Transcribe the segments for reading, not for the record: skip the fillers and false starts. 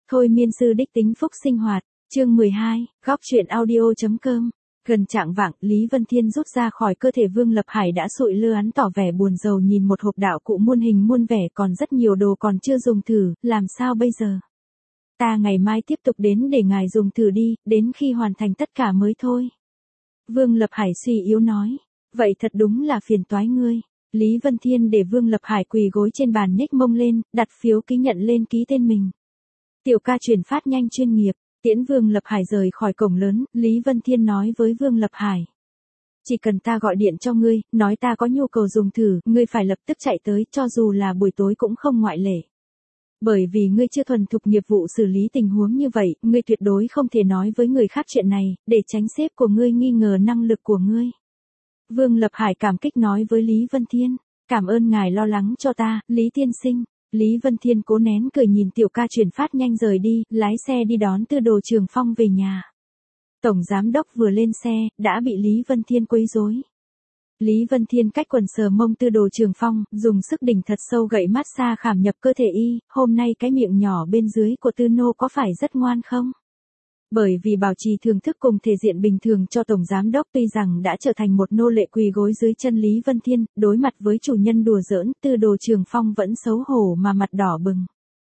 Thôi miên sư đích tính phúc sinh hoạt, chương 12, góc truyện audio.com. Gần trạng vạng, Lý Vân Thiên rút ra khỏi cơ thể Vương Lập Hải đã sụi lơ hắn tỏ vẻ buồn rầu nhìn một hộp đạo cụ muôn hình muôn vẻ còn rất nhiều đồ còn chưa dùng thử, làm sao bây giờ? Ta ngày mai tiếp tục đến để ngài dùng thử đi, đến khi hoàn thành tất cả mới thôi. Vương Lập Hải suy yếu nói, vậy thật đúng là phiền toái ngươi. Lý Vân Thiên để Vương Lập Hải quỳ gối trên bàn nhếch mông lên, đặt phiếu ký nhận lên ký tên mình. Tiểu ca chuyển phát nhanh chuyên nghiệp, tiễn Vương Lập Hải rời khỏi cổng lớn, Lý Vân Thiên nói với Vương Lập Hải. Chỉ cần ta gọi điện cho ngươi, nói ta có nhu cầu dùng thử, ngươi phải lập tức chạy tới, cho dù là buổi tối cũng không ngoại lệ. Bởi vì ngươi chưa thuần thục nghiệp vụ xử lý tình huống như vậy, ngươi tuyệt đối không thể nói với người khác chuyện này, để tránh sếp của ngươi nghi ngờ năng lực của ngươi. Vương Lập Hải cảm kích nói với Lý Vân Thiên, cảm ơn ngài lo lắng cho ta, Lý tiên sinh. Lý Vân Thiên cố nén cười nhìn tiểu ca chuyển phát nhanh rời đi, lái xe đi đón Tư Đồ Trường Phong về nhà. Tổng giám đốc vừa lên xe, đã bị Lý Vân Thiên quấy rối. Lý Vân Thiên cách quần sờ mông Tư Đồ Trường Phong, dùng sức đỉnh thật sâu gậy massage khảm nhập cơ thể y, hôm nay cái miệng nhỏ bên dưới của Tư Nô có phải rất ngoan không? Bởi vì bảo trì thưởng thức cùng thể diện bình thường cho Tổng Giám Đốc tuy rằng đã trở thành một nô lệ quỳ gối dưới chân Lý Vân Thiên, đối mặt với chủ nhân đùa giỡn, Tư Đồ Trường Phong vẫn xấu hổ mà mặt đỏ bừng.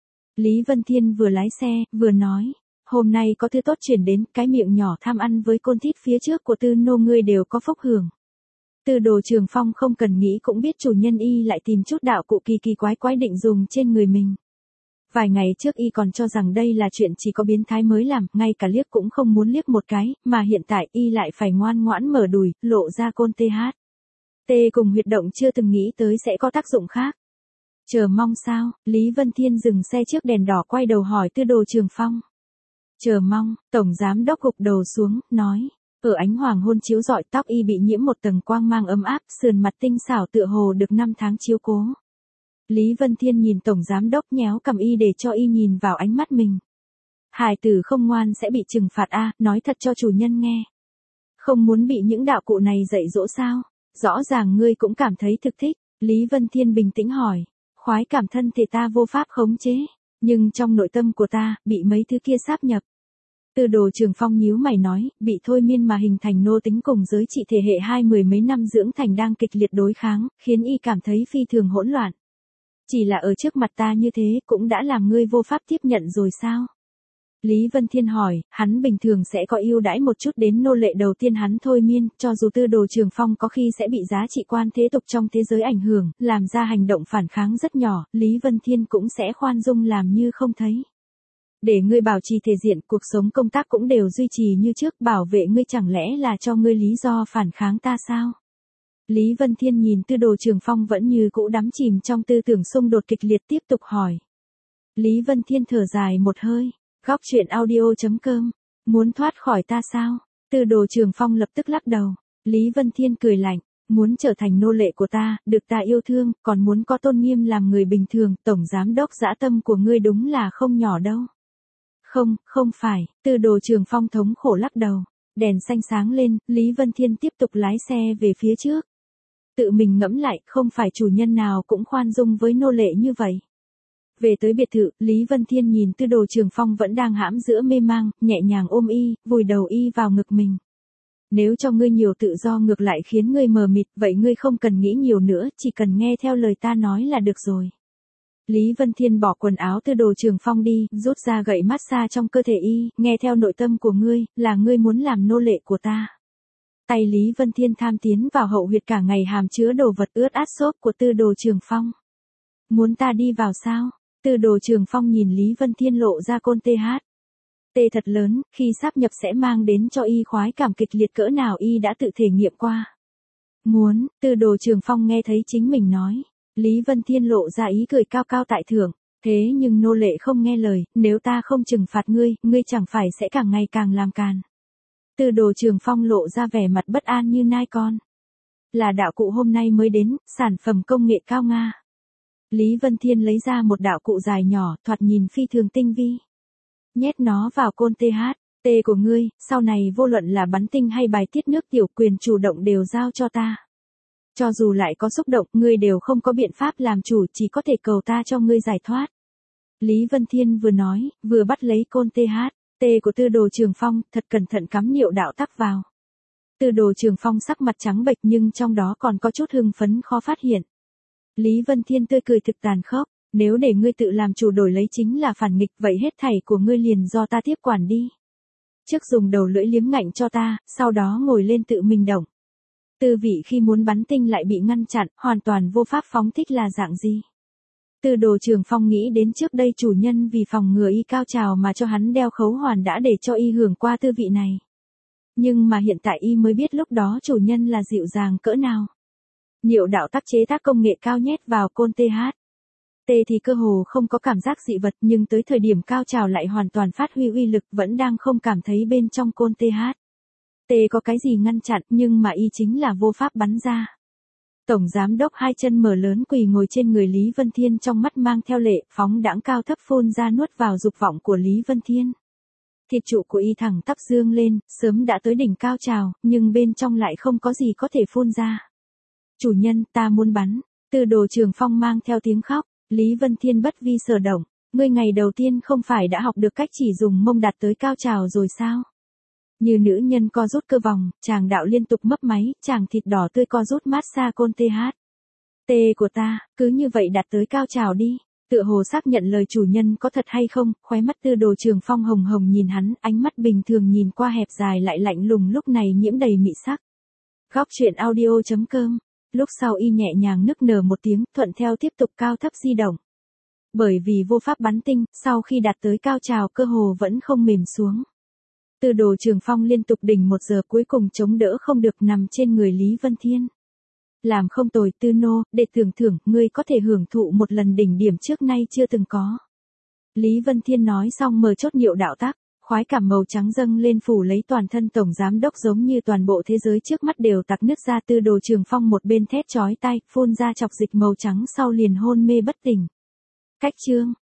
Lý Vân Thiên vừa lái xe, vừa nói, hôm nay có thứ tốt chuyển đến, cái miệng nhỏ tham ăn với côn thít phía trước của Tư Nô ngươi đều có phúc hưởng. Tư Đồ Trường Phong không cần nghĩ cũng biết chủ nhân y lại tìm chút đạo cụ kỳ kỳ quái quái định dùng trên người mình. Vài ngày trước y còn cho rằng đây là chuyện chỉ có biến thái mới làm, ngay cả liếc cũng không muốn liếc một cái, mà hiện tại y lại phải ngoan ngoãn mở đùi, lộ ra côn TH. T cùng huyệt động chưa từng nghĩ tới sẽ có tác dụng khác. Chờ mong sao? Lý Vân Thiên dừng xe trước đèn đỏ quay đầu hỏi Tư Đồ Trường Phong. Chờ mong, Tổng Giám Đốc gục đầu xuống, nói. Ở ánh hoàng hôn chiếu rọi tóc y bị nhiễm một tầng quang mang ấm áp, sườn mặt tinh xảo tựa hồ được 5 tháng chiếu cố. Lý Vân Thiên nhìn Tổng Giám Đốc nhéo cầm y để cho y nhìn vào ánh mắt mình. Hài tử không ngoan sẽ bị trừng phạt a, nói thật cho chủ nhân nghe. Không muốn bị những đạo cụ này dạy dỗ sao? Rõ ràng ngươi cũng cảm thấy thực thích. Lý Vân Thiên bình tĩnh hỏi. Khoái cảm thân thể ta vô pháp khống chế. Nhưng trong nội tâm của ta, bị mấy thứ kia sáp nhập. Tư Đồ Trường Phong nhíu mày nói, bị thôi miên mà hình thành nô tính cùng giới trị thể hệ 20 mấy năm dưỡng thành đang kịch liệt đối kháng, khiến y cảm thấy phi thường hỗn loạn. Chỉ là ở trước mặt ta như thế cũng đã làm ngươi vô pháp tiếp nhận rồi sao? Lý Vân Thiên hỏi, hắn bình thường sẽ có ưu đãi một chút đến nô lệ đầu tiên hắn thôi miên, cho dù Tư Đồ Trường Phong có khi sẽ bị giá trị quan thế tục trong thế giới ảnh hưởng, làm ra hành động phản kháng rất nhỏ, Lý Vân Thiên cũng sẽ khoan dung làm như không thấy. Để ngươi bảo trì thể diện, cuộc sống công tác cũng đều duy trì như trước, bảo vệ ngươi chẳng lẽ là cho ngươi lý do phản kháng ta sao? Lý Vân Thiên nhìn Tư Đồ Trường Phong vẫn như cũ đắm chìm trong tư tưởng xung đột kịch liệt tiếp tục hỏi. Lý Vân Thiên thở dài một hơi, góc truyện audio.com, muốn thoát khỏi ta sao? Tư Đồ Trường Phong lập tức lắc đầu, Lý Vân Thiên cười lạnh, muốn trở thành nô lệ của ta, được ta yêu thương, còn muốn có tôn nghiêm làm người bình thường, Tổng Giám Đốc dã tâm của ngươi đúng là không nhỏ đâu. Không phải, Tư Đồ Trường Phong thống khổ lắc đầu, đèn xanh sáng lên, Lý Vân Thiên tiếp tục lái xe về phía trước. Tự mình ngẫm lại, không phải chủ nhân nào cũng khoan dung với nô lệ như vậy. Về tới biệt thự, Lý Vân Thiên nhìn Tư Đồ Trường Phong vẫn đang hãm giữa mê mang, nhẹ nhàng ôm y, vùi đầu y vào ngực mình. Nếu cho ngươi nhiều tự do ngược lại khiến ngươi mờ mịt, vậy ngươi không cần nghĩ nhiều nữa, chỉ cần nghe theo lời ta nói là được rồi. Lý Vân Thiên bỏ quần áo Tư Đồ Trường Phong đi, rút ra gậy massage trong cơ thể y, nghe theo nội tâm của ngươi, là ngươi muốn làm nô lệ của ta. Tay Lý Vân Thiên tham tiến vào hậu huyệt cả ngày hàm chứa đồ vật ướt át xốp của Tư Đồ Trường Phong. Muốn ta đi vào sao? Tư Đồ Trường Phong nhìn Lý Vân Thiên lộ ra côn TH. T thật lớn, khi sáp nhập sẽ mang đến cho y khoái cảm kịch liệt cỡ nào y đã tự thể nghiệm qua. Muốn, Tư Đồ Trường Phong nghe thấy chính mình nói. Lý Vân Thiên lộ ra ý cười cao cao tại thượng. Thế nhưng nô lệ không nghe lời, nếu ta không trừng phạt ngươi, ngươi chẳng phải sẽ càng ngày càng làm càn. Tư Đồ Trường Phong lộ ra vẻ mặt bất an như nai con. Là đạo cụ hôm nay mới đến, sản phẩm công nghệ cao Nga. Lý Vân Thiên lấy ra một đạo cụ dài nhỏ, thoạt nhìn phi thường tinh vi. Nhét nó vào côn TH, T của ngươi, sau này vô luận là bắn tinh hay bài tiết nước tiểu quyền chủ động đều giao cho ta. Cho dù lại có xúc động, ngươi đều không có biện pháp làm chủ, chỉ có thể cầu ta cho ngươi giải thoát. Lý Vân Thiên vừa nói, vừa bắt lấy côn THT của Tư Đồ Trường Phong, thật cẩn thận cắm niệu đạo tắc vào. Tư Đồ Trường Phong sắc mặt trắng bệch nhưng trong đó còn có chút hưng phấn khó phát hiện. Lý Vân Thiên tươi cười thực tàn khốc, nếu để ngươi tự làm chủ đổi lấy chính là phản nghịch, vậy hết thảy của ngươi liền do ta tiếp quản đi. Trước dùng đầu lưỡi liếm ngạnh cho ta, sau đó ngồi lên tự mình động. Tư vị khi muốn bắn tinh lại bị ngăn chặn, hoàn toàn vô pháp phóng thích là dạng gì? Tư Đồ Trường Phong nghĩ đến trước đây chủ nhân vì phòng ngừa y cao trào mà cho hắn đeo khấu hoàn đã để cho y hưởng qua tư vị này. Nhưng mà hiện tại y mới biết lúc đó chủ nhân là dịu dàng cỡ nào. Niệu đạo tác chế tác công nghệ cao nhét vào côn THT thì cơ hồ không có cảm giác dị vật, nhưng tới thời điểm cao trào lại hoàn toàn phát huy uy lực, vẫn đang không cảm thấy bên trong côn THT có cái gì ngăn chặn, nhưng mà y chính là vô pháp bắn ra. Tổng giám đốc hai chân mở lớn quỳ ngồi trên người Lý Vân Thiên, trong mắt mang theo lệ, phóng đãng cao thấp phun ra nuốt vào dục vọng của Lý Vân Thiên. Thịt trụ của y thẳng tắp dương lên, sớm đã tới đỉnh cao trào, nhưng bên trong lại không có gì có thể phun ra. Chủ nhân, ta muốn bắn. Tư Đồ Trường Phong mang theo tiếng khóc. Lý Vân Thiên bất vi sở động. Ngươi ngày đầu tiên không phải đã học được cách chỉ dùng mông đạt tới cao trào rồi sao? Như nữ nhân co rút cơ vòng, chàng đạo liên tục mấp máy, chàng thịt đỏ tươi co rút mát xa côn THT của ta, cứ như vậy đạt tới cao trào đi. Tựa hồ xác nhận lời chủ nhân có thật hay không, khóe mắt Tư Đồ Trường Phong hồng hồng nhìn hắn, ánh mắt bình thường nhìn qua hẹp dài lại lạnh lùng, lúc này nhiễm đầy mị sắc. Góc truyện audio.com. Lúc sau y nhẹ nhàng nức nở một tiếng, thuận theo tiếp tục cao thấp di động. Bởi vì vô pháp bắn tinh, sau khi đạt tới cao trào cơ hồ vẫn không mềm xuống. Tư Đồ Trường Phong liên tục đỉnh 1 giờ cuối cùng chống đỡ không được, nằm trên người Lý Vân Thiên. Làm không tồi Tư nô, để tưởng thưởng, ngươi có thể hưởng thụ một lần đỉnh điểm trước nay chưa từng có. Lý Vân Thiên nói xong mở chốt niệu đạo tác, khoái cảm màu trắng dâng lên phủ lấy toàn thân tổng giám đốc, giống như toàn bộ thế giới trước mắt đều tạc nứt ra. Tư Đồ Trường Phong một bên thét chói tai, phun ra chọc dịch màu trắng sau liền hôn mê bất tỉnh. Cách chương